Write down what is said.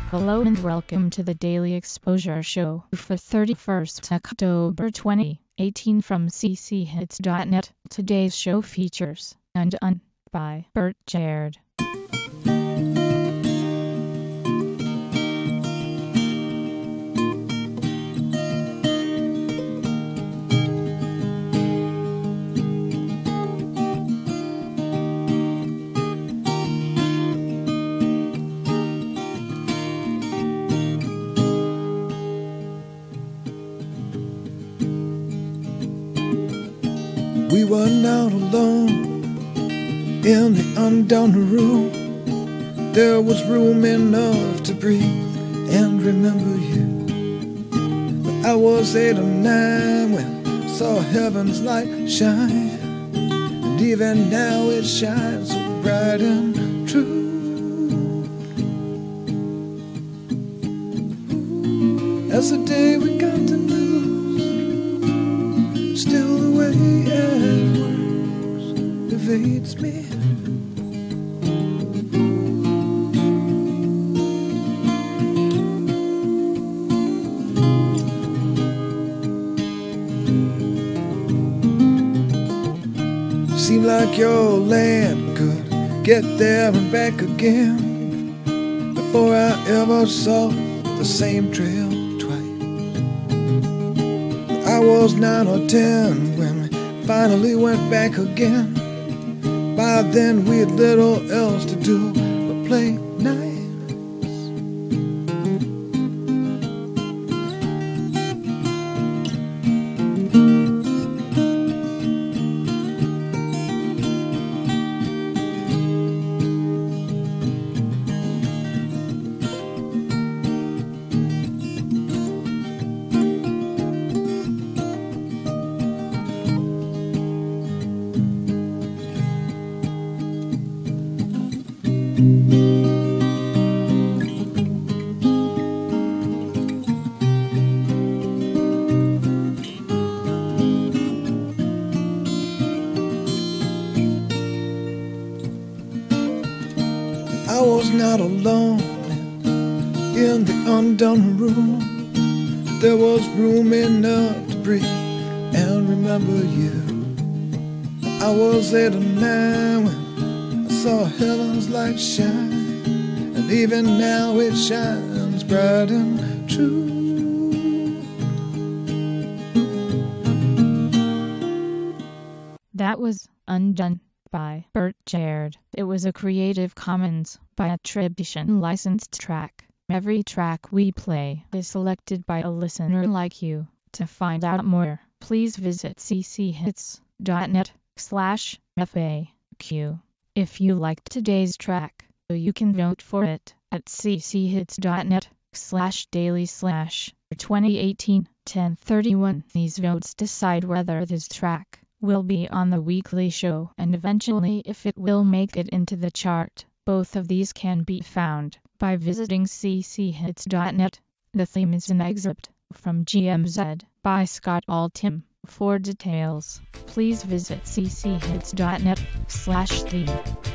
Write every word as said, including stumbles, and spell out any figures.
Hello and welcome to the Daily Exposure Show for thirty-first October twenty eighteen from c c hits dot net. Today's show features Undone by Bert Jared. We were not alone in the undone room. There was room enough to breathe and remember you. But I was eight or nine when I saw heaven's light shine, and even now it shines so bright and true. As the day we got to lose, still the way it works evades me. Seemed like your land could get there and back again before I ever saw the same trail twice. I was nine or ten when we finally went back again. By then we had little else to do but play nice. I was not alone in the undone room. There was room enough to breathe and remember you. I was eight or nine when I saw heaven's light shine, and even now it shines bright and true. That was Undone by Bert Jared. It was a Creative Commons by attribution licensed track. Every track we play is selected by a listener like you. To find out more, please visit c c hits dot net slash F A Q. If you liked today's track, you can vote for it at c c hits dot net slash daily slash twenty eighteen ten thirty-one. These votes decide whether this track will be on the weekly show and eventually if it will make it into the chart. Both of these can be found by visiting c c hits dot net. The theme is an excerpt from G M Z by Scott Altham. For details, please visit c c hits dot net slash theme.